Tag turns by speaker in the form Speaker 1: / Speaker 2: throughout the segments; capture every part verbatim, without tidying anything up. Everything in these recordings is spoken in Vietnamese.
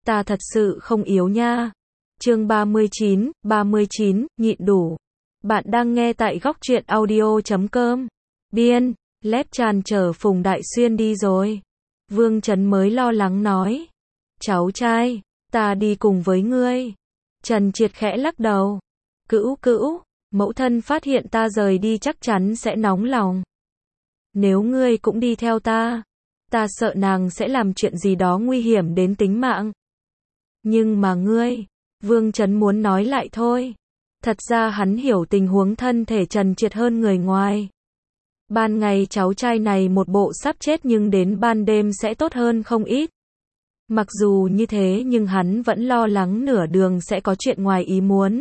Speaker 1: ta thật sự không yếu nha. Chương ba mươi chín, ba mươi chín, nhịn đủ. Bạn đang nghe tại góc truyện audio chấm com. Biên, Lép tràn chở Phùng Đại Xuyên đi rồi. Vương Trấn mới lo lắng nói. Cháu trai, ta đi cùng với ngươi. Trần Triệt khẽ lắc đầu. Cữu cữu, mẫu thân phát hiện ta rời đi chắc chắn sẽ nóng lòng. Nếu ngươi cũng đi theo ta, ta sợ nàng sẽ làm chuyện gì đó nguy hiểm đến tính mạng. Nhưng mà ngươi, Vương Trấn muốn nói lại thôi. Thật ra hắn hiểu tình huống thân thể Trần Triệt hơn người ngoài. Ban ngày cháu trai này một bộ sắp chết nhưng đến ban đêm sẽ tốt hơn không ít. Mặc dù như thế nhưng hắn vẫn lo lắng nửa đường sẽ có chuyện ngoài ý muốn.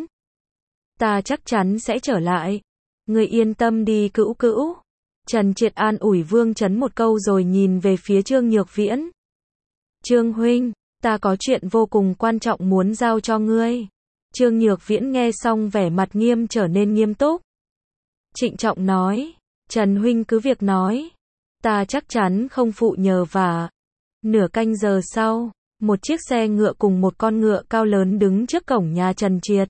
Speaker 1: Ta chắc chắn sẽ trở lại. Ngươi yên tâm đi cữu cữu. Trần Triệt an ủi Vương Trấn một câu rồi nhìn về phía Trương Nhược Viễn. Trương huynh, ta có chuyện vô cùng quan trọng muốn giao cho ngươi. Trương Nhược Viễn nghe xong vẻ mặt nghiêm trở nên nghiêm túc. Trịnh trọng nói, Trần huynh cứ việc nói. Ta chắc chắn không phụ nhờ vả. Nửa canh giờ sau, một chiếc xe ngựa cùng một con ngựa cao lớn đứng trước cổng nhà Trần Triệt.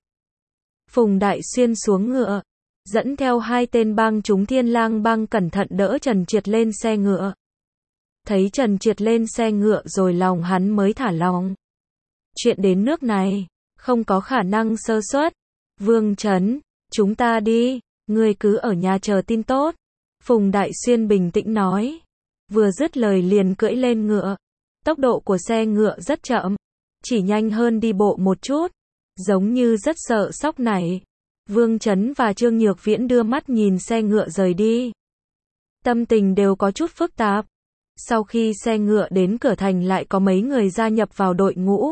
Speaker 1: Phùng Đại Xuyên xuống ngựa, dẫn theo hai tên bang chúng Thiên Lang bang cẩn thận đỡ Trần Triệt lên xe ngựa. Thấy Trần Triệt lên xe ngựa rồi lòng hắn mới thả lòng. Chuyện đến nước này, không có khả năng sơ suất. Vương Trấn, chúng ta đi, ngươi cứ ở nhà chờ tin tốt. Phùng Đại Xuyên bình tĩnh nói. Vừa dứt lời liền cưỡi lên ngựa. Tốc độ của xe ngựa rất chậm, chỉ nhanh hơn đi bộ một chút, giống như rất sợ sóc nảy. Vương Trấn và Trương Nhược Viễn đưa mắt nhìn xe ngựa rời đi. Tâm tình đều có chút phức tạp. Sau khi xe ngựa đến cửa thành lại có mấy người gia nhập vào đội ngũ.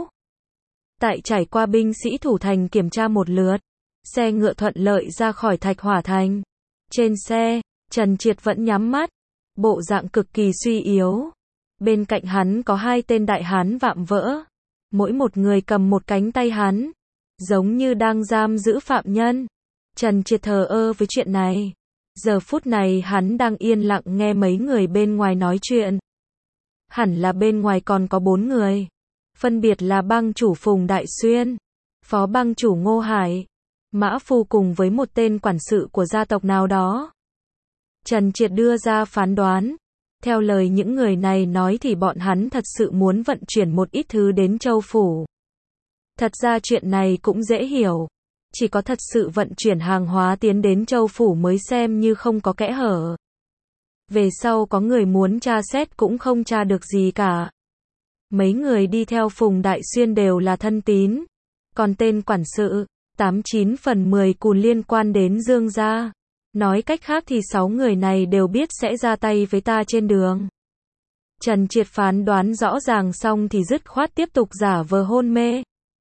Speaker 1: Tại trải qua binh sĩ thủ thành kiểm tra một lượt, xe ngựa thuận lợi ra khỏi Thạch Hỏa Thành. Trên xe, Trần Triệt vẫn nhắm mắt, bộ dạng cực kỳ suy yếu. Bên cạnh hắn có hai tên đại hán vạm vỡ, mỗi một người cầm một cánh tay hắn, giống như đang giam giữ phạm nhân. Trần Triệt thờ ơ với chuyện này. Giờ phút này hắn đang yên lặng nghe mấy người bên ngoài nói chuyện. Hẳn là bên ngoài còn có bốn người. Phân biệt là bang chủ Phùng Đại Xuyên, phó bang chủ Ngô Hải, Mã Phu cùng với một tên quản sự của gia tộc nào đó. Trần Triệt đưa ra phán đoán. Theo lời những người này nói thì bọn hắn thật sự muốn vận chuyển một ít thứ đến Châu Phủ. Thật ra chuyện này cũng dễ hiểu. Chỉ có thật sự vận chuyển hàng hóa tiến đến Châu Phủ mới xem như không có kẽ hở. Về sau có người muốn tra xét cũng không tra được gì cả. Mấy người đi theo Phùng Đại Xuyên đều là thân tín. Còn tên quản sự, tám chín phần mười cùn liên quan đến Dương gia. Nói cách khác thì sáu người này đều biết sẽ ra tay với ta trên đường. Trần Triệt phán đoán rõ ràng xong thì dứt khoát tiếp tục giả vờ hôn mê.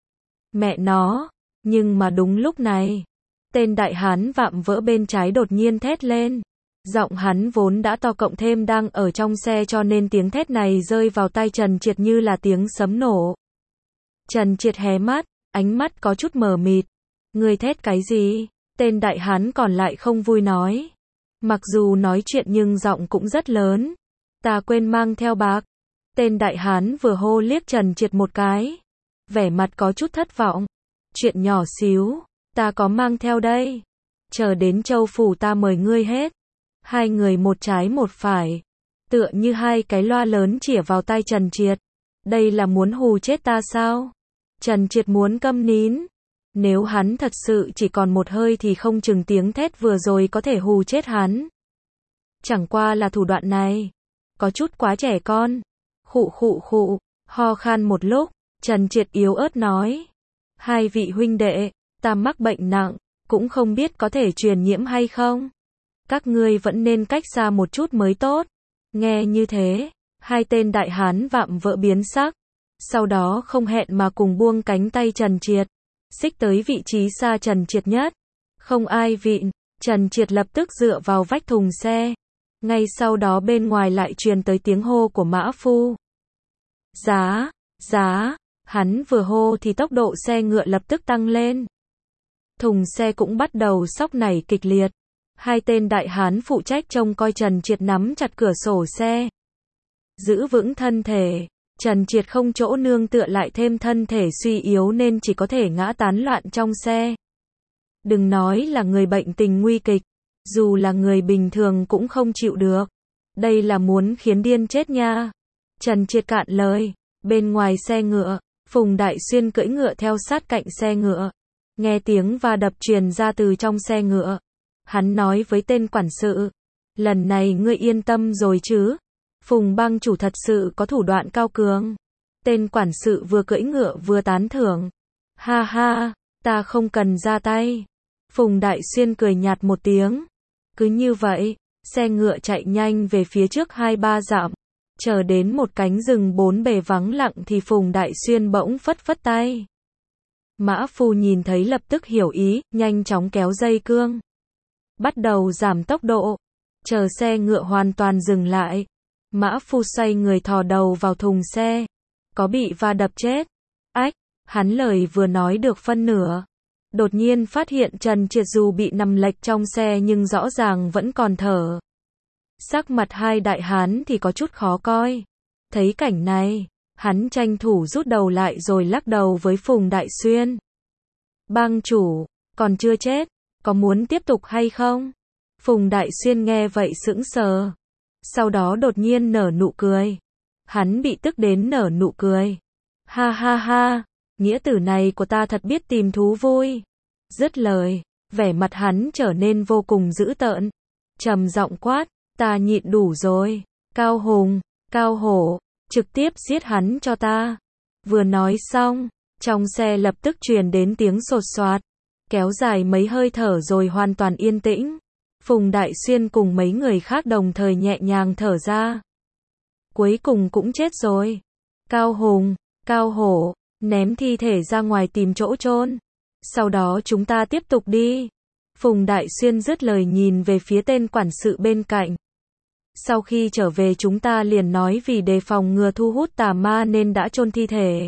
Speaker 1: Mẹ nó, nhưng mà đúng lúc này, tên đại hán vạm vỡ bên trái đột nhiên thét lên. Giọng hắn vốn đã to cộng thêm đang ở trong xe cho nên tiếng thét này rơi vào tai Trần Triệt như là tiếng sấm nổ. Trần Triệt hé mắt, ánh mắt có chút mờ mịt. Ngươi thét cái gì? Tên đại hán còn lại không vui nói. Mặc dù nói chuyện nhưng giọng cũng rất lớn. Ta quên mang theo bạc. Tên đại hán vừa hô liếc Trần Triệt một cái. Vẻ mặt có chút thất vọng. Chuyện nhỏ xíu, ta có mang theo đây. Chờ đến Châu Phủ ta mời ngươi hết. Hai người một trái một phải. Tựa như hai cái loa lớn chĩa vào tai Trần Triệt. Đây là muốn hù chết ta sao? Trần Triệt muốn câm nín. Nếu hắn thật sự chỉ còn một hơi thì không chừng tiếng thét vừa rồi có thể hù chết hắn. Chẳng qua là thủ đoạn này có chút quá trẻ con. Khụ khụ khụ, ho khan một lúc, Trần Triệt yếu ớt nói. Hai vị huynh đệ, ta mắc bệnh nặng, cũng không biết có thể truyền nhiễm hay không. Các ngươi vẫn nên cách xa một chút mới tốt. Nghe như thế, hai tên đại hán vạm vỡ biến sắc. Sau đó không hẹn mà cùng buông cánh tay Trần Triệt. Xích tới vị trí xa Trần Triệt nhất. Không ai vịn, Trần Triệt lập tức dựa vào vách thùng xe. Ngay sau đó bên ngoài lại truyền tới tiếng hô của Mã Phu. Giá, giá, hắn vừa hô thì tốc độ xe ngựa lập tức tăng lên. Thùng xe cũng bắt đầu xóc nảy kịch liệt. Hai tên đại hán phụ trách trông coi Trần Triệt nắm chặt cửa sổ xe. Giữ vững thân thể, Trần Triệt không chỗ nương tựa lại thêm thân thể suy yếu nên chỉ có thể ngã tán loạn trong xe. Đừng nói là người bệnh tình nguy kịch, dù là người bình thường cũng không chịu được. Đây là muốn khiến điên chết nha. Trần Triệt cạn lời. Bên ngoài xe ngựa, Phùng Đại Xuyên cưỡi ngựa theo sát cạnh xe ngựa. Nghe tiếng va đập truyền ra từ trong xe ngựa. Hắn nói với tên quản sự. Lần này ngươi yên tâm rồi chứ? Phùng bang chủ thật sự có thủ đoạn cao cường. Tên quản sự vừa cưỡi ngựa vừa tán thưởng. Ha ha, ta không cần ra tay. Phùng Đại Xuyên cười nhạt một tiếng. Cứ như vậy, xe ngựa chạy nhanh về phía trước hai ba dặm. Chờ đến một cánh rừng bốn bề vắng lặng thì Phùng Đại Xuyên bỗng phất phất tay. Mã Phu nhìn thấy lập tức hiểu ý, nhanh chóng kéo dây cương. Bắt đầu giảm tốc độ. Chờ xe ngựa hoàn toàn dừng lại. Mã Phu xoay người thò đầu vào thùng xe. Có bị va đập chết? Ách, hắn lời vừa nói được phân nửa. Đột nhiên phát hiện Trần Triệt dù bị nằm lệch trong xe nhưng rõ ràng vẫn còn thở. Sắc mặt hai đại hán thì có chút khó coi. Thấy cảnh này, hắn tranh thủ rút đầu lại rồi lắc đầu với Phùng Đại Xuyên. Bang chủ, còn chưa chết, có muốn tiếp tục hay không? Phùng Đại Xuyên nghe vậy sững sờ. Sau đó đột nhiên nở nụ cười. Hắn bị tức đến nở nụ cười. Ha ha ha, nghĩa tử này của ta thật biết tìm thú vui. Dứt lời, vẻ mặt hắn trở nên vô cùng dữ tợn. Trầm giọng quát, ta nhịn đủ rồi. Cao Hùng, Cao Hổ, trực tiếp giết hắn cho ta. Vừa nói xong, trong xe lập tức truyền đến tiếng sột soạt. Kéo dài mấy hơi thở rồi hoàn toàn yên tĩnh. Phùng Đại Xuyên cùng mấy người khác đồng thời nhẹ nhàng thở ra. Cuối cùng cũng chết rồi. Cao Hùng, Cao Hổ, ném thi thể ra ngoài tìm chỗ chôn. Sau đó chúng ta tiếp tục đi. Phùng Đại Xuyên dứt lời nhìn về phía tên quản sự bên cạnh. Sau khi trở về chúng ta liền nói vì đề phòng ngừa thu hút tà ma nên đã chôn thi thể.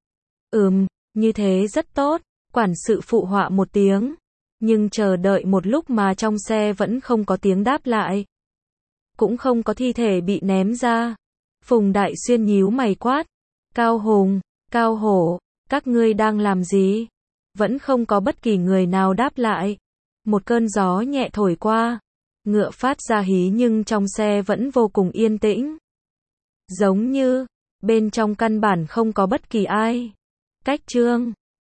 Speaker 1: Ừm, như thế rất tốt. Quản sự phụ họa một tiếng. Nhưng chờ đợi một lúc mà trong xe vẫn không có tiếng đáp lại. Cũng không có thi thể bị ném ra. Phùng Đại Xuyên nhíu mày quát. Cao Hùng, Cao Hổ, các ngươi đang làm gì? Vẫn không có bất kỳ người nào đáp lại. Một cơn gió nhẹ thổi qua. Ngựa phát ra hí nhưng trong xe vẫn vô cùng yên tĩnh. Giống như, bên trong căn bản không có bất kỳ ai. Cách chương